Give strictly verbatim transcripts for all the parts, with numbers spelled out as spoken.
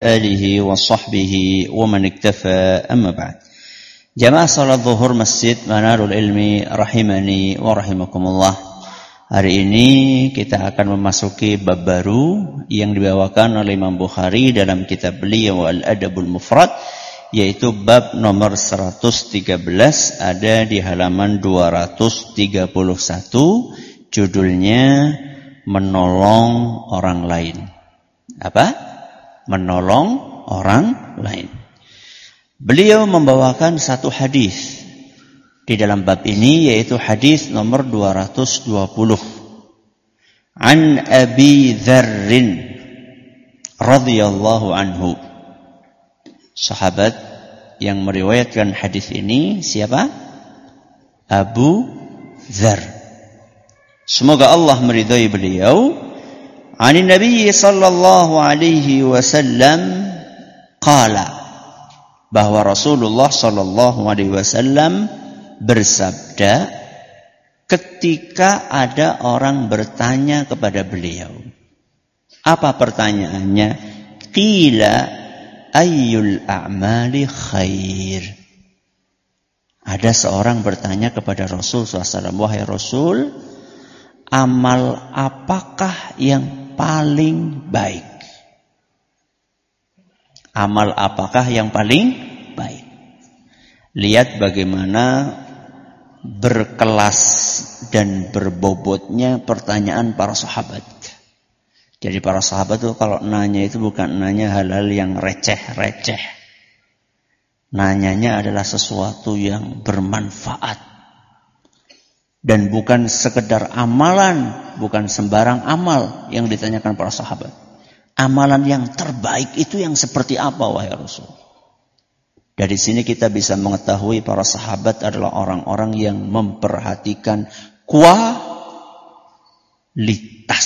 alihi wa sahbihi wa man iktafa amma ba'd. Jamaah salat zuhur Masjid Manarul Ilmi rahimani wa rahimakumullah. Hari ini kita akan memasuki bab baru yang dibawakan oleh Imam Bukhari dalam kitab beliau Al-Adabul Mufrad, yaitu bab nomor seratus tiga belas, ada di halaman dua ratus tiga puluh satu, judulnya menolong orang lain. Apa? Menolong orang lain. Beliau membawakan satu hadis di dalam bab ini, yaitu hadis nomor dua ratus dua puluh. An Abi Dzarrin radhiyallahu anhu. Sahabat yang meriwayatkan hadis ini siapa? Abu Dzar. Semoga Allah meridhai beliau. Ani Nabi sallallahu alaihi wasallam qala, bahwa Rasulullah sallallahu alaihi wasallam bersabda ketika ada orang bertanya kepada beliau. Apa pertanyaannya? Qila ayyul a'mali khair. Ada seorang bertanya kepada Rasul sallallahu alaihi wasallam, wahai Rasul, amal apakah yang paling baik? Amal apakah yang paling baik? Lihat bagaimana berkelas dan berbobotnya pertanyaan para sahabat. Jadi para sahabat itu kalau nanya itu bukan nanya hal-hal yang receh-receh. Nanyanya adalah sesuatu yang bermanfaat. Dan bukan sekedar amalan, bukan sembarang amal yang ditanyakan para sahabat. Amalan yang terbaik itu yang seperti apa, wahai Rasul? Dari sini kita bisa mengetahui para sahabat adalah orang-orang yang memperhatikan kualitas.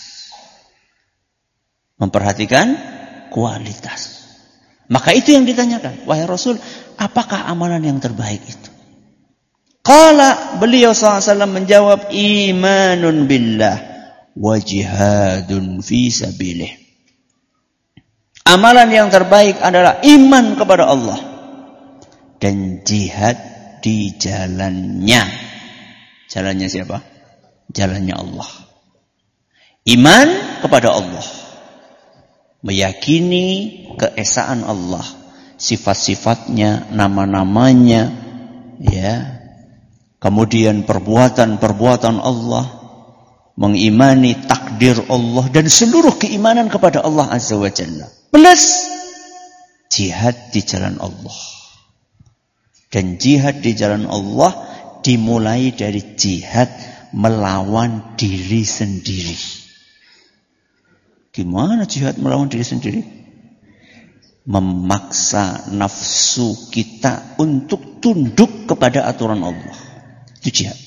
Memperhatikan kualitas. Maka itu yang ditanyakan, wahai Rasul, apakah amalan yang terbaik itu? Qala, beliau sallallahu alaihi wasallam menjawab, imanun billah wa jihadun fi sabilih. Amalan yang terbaik adalah iman kepada Allah dan jihad di jalannya. Jalannya siapa? Jalannya Allah. Iman kepada Allah, meyakini keesaan Allah, sifat-sifatnya, nama-namanya, ya. Kemudian perbuatan-perbuatan Allah, mengimani takdir Allah dan seluruh keimanan kepada Allah Azza wa Jalla. Plus jihad di jalan Allah. Dan jihad di jalan Allah dimulai dari jihad melawan diri sendiri. Gimana jihad melawan diri sendiri? Memaksa nafsu kita untuk tunduk kepada aturan Allah. Itu jihad.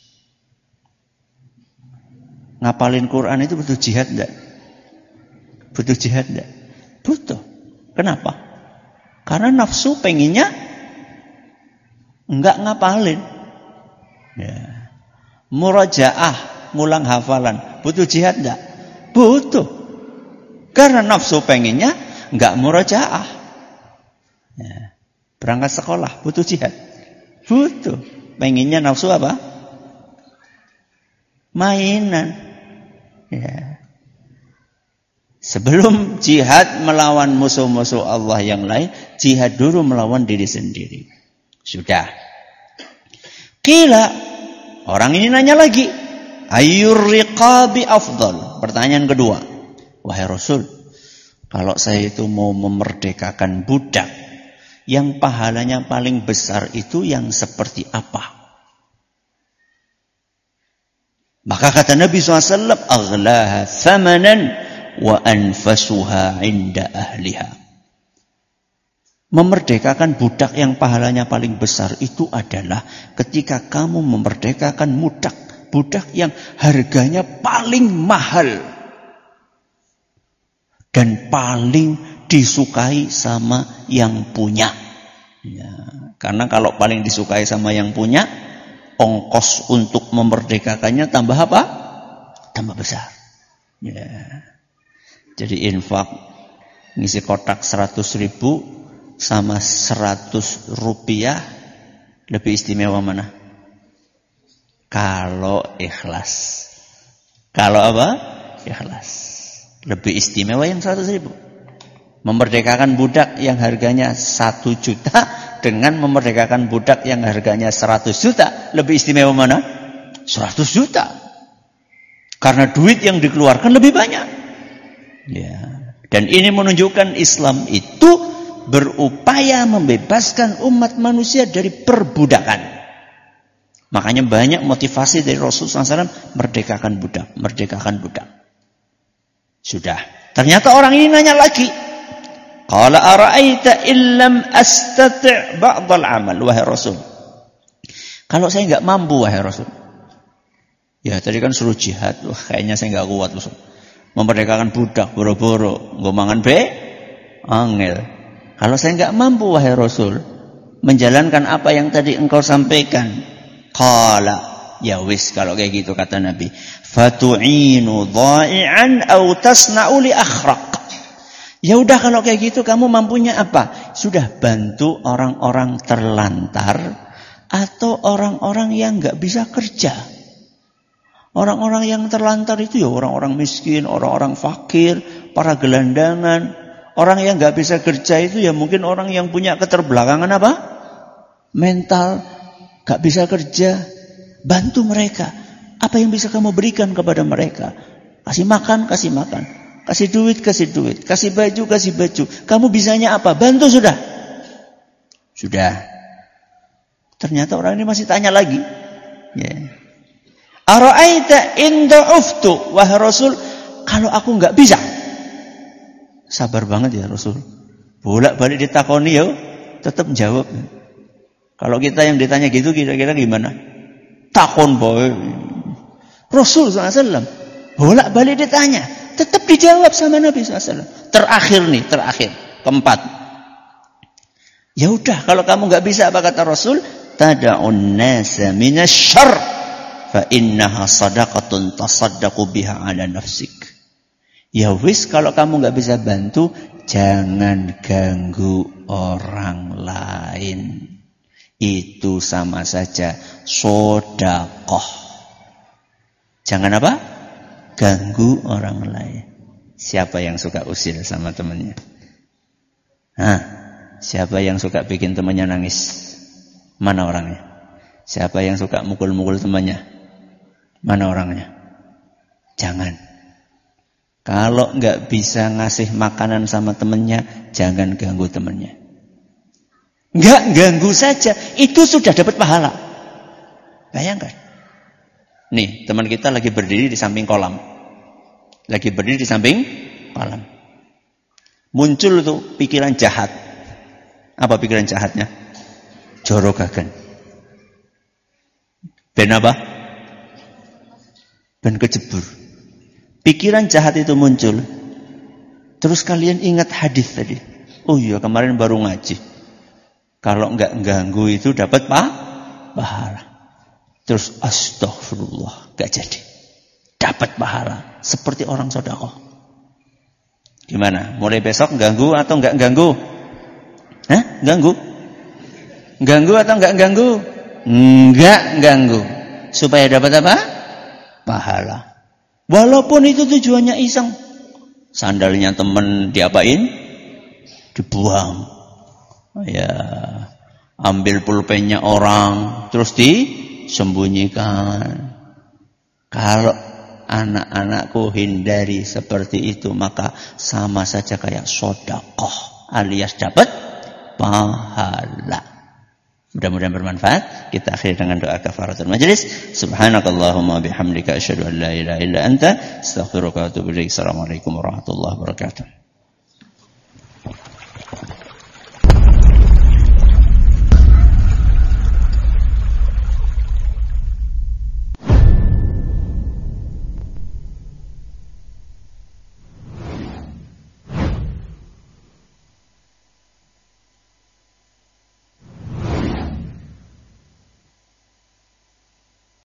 Ngapalin Quran itu butuh jihad enggak? Butuh jihad enggak? Butuh. Kenapa? Karena nafsu pengennya enggak ngapalin. Ya. Murajaah, ngulang hafalan, butuh jihad enggak? Butuh. Karena nafsu pengennya enggak murajaah. Ya. Berangkat sekolah, butuh jihad? Butuh. Pengennya nafsu apa? Mainan. Ya. Sebelum jihad melawan musuh-musuh Allah yang lain, jihad dulu melawan diri sendiri. Sudah. Qila, orang ini nanya lagi, ayyur riqabi afdal? Pertanyaan kedua. Wahai Rasul, kalau saya itu mau memerdekakan budak, yang pahalanya paling besar itu yang seperti apa? Maka kata Nabi shallallahu alaihi wasallam, aghlaha thamanan wa anfasuha inda ahliha. Memerdekakan budak yang pahalanya paling besar itu adalah ketika kamu memerdekakan budak, budak yang harganya paling mahal dan paling disukai sama yang punya. Ya, karena kalau paling disukai sama yang punya, ongkos untuk memerdekakannya tambah apa? Tambah besar. Ya. Jadi infak ngisi kotak seratus ribu sama seratus rupiah, lebih istimewa mana? Kalau ikhlas. Kalau apa? Ikhlas. Lebih istimewa yang seratus ribu. Memerdekakan budak yang harganya satu juta dengan memerdekakan budak yang harganya seratus juta. Lebih istimewa mana? seratus juta. Karena duit yang dikeluarkan lebih banyak. Ya. Dan ini menunjukkan Islam itu berupaya membebaskan umat manusia dari perbudakan. Makanya banyak motivasi dari Rasulullah shallallahu alaihi wasallam, merdekakan budak, merdekakan budak. Sudah. Ternyata orang ini nanya lagi. Qala ara'aita illam astati' ba'dal amal, wahai Rasul. Kalau saya enggak mampu, wahai Rasul. Ya, tadi kan suruh jihad. Wah, kayaknya saya enggak kuat, Rasul. Memerdekakan budak, boro-boro, nggo mangan be, angel. Kalau saya enggak mampu, wahai Rasul, menjalankan apa yang tadi engkau sampaikan. Qala, ya wis kalau kayak gitu kata Nabi. Fatu'inu dha'i'an aw tasna'u li akhraq. Ya udah kalau kayak gitu kamu mampunya apa? Sudah bantu orang-orang terlantar atau orang-orang yang enggak bisa kerja. Orang-orang yang terlantar itu ya orang-orang miskin, orang-orang fakir, para gelandangan. Orang yang enggak bisa kerja itu ya mungkin orang yang punya keterbelakangan apa? Mental, enggak bisa kerja. Bantu mereka. Apa yang bisa kamu berikan kepada mereka? Kasih makan, kasih makan. Kasih duit, kasih duit. Kasih baju, kasih baju. Kamu bisanya apa? Bantu sudah. Sudah. Ternyata orang ini masih tanya lagi. Ya. Ara'aita in da'uftu, wahai Rasul, kalau aku enggak bisa. Sabar banget ya Rasul. Bolak-balik ditakoni ya, tetap jawab. Kalau kita yang ditanya gitu kira-kira gimana? Takon boy. Rasul sallallahu alaihi wasallam bolak-balik ditanya, tetap dijawab sama Nabi sallallahu alaihi wasallam. Terakhir nih, terakhir, keempat. Ya udah, kalau kamu enggak bisa apa kata Rasul? Tada'un nasa minasyarr fa innaha shadaqatun tasaddaqu biha 'ala nafsik. Ya wis, kalau kamu enggak bisa bantu, jangan ganggu orang lain. Itu sama saja sedekah. Jangan apa? Ganggu orang lain. Siapa yang suka usil sama temannya? Hah? Siapa yang suka bikin temannya nangis? Mana orangnya? Siapa yang suka mukul-mukul temannya? Mana orangnya? Jangan. Kalau enggak bisa ngasih makanan sama temannya, jangan ganggu temannya. Enggak ganggu saja, itu sudah dapat pahala. Bayangkan. Nih, teman kita lagi berdiri di samping kolam. Lagi berdiri di samping kolam. Muncul tuh pikiran jahat. Apa pikiran jahatnya? Jorogagan. Ben apa? Ben kejebur. Pikiran jahat itu muncul. Terus kalian ingat hadis tadi. Oh iya, kemarin baru ngaji. Kalau enggak ganggu itu dapat pa? pahala. Terus astagfirullah, enggak jadi. Dapat pahala seperti orang sedekah. Gimana? Mulai besok ganggu atau enggak ganggu? Hah? Ganggu? Ganggu atau enggak ganggu? Enggak ganggu. Supaya dapat apa? Pahala. Walaupun itu tujuannya iseng. Sandalnya teman diapain? Dibuang. Ya, ambil pulpennya orang, terus disembunyikan. Kalau anak-anakku hindari seperti itu, maka sama saja kayak sedekah alias dapat pahala. Mudah-mudahan bermanfaat. Kita akhiri dengan doa kafaratul majelis. Subhanakallahumma bihamdika asyhadu an la ilaha illa anta astaghfiruka wa atubu ilaik. Assalamualaikum warahmatullahi wabarakatuh.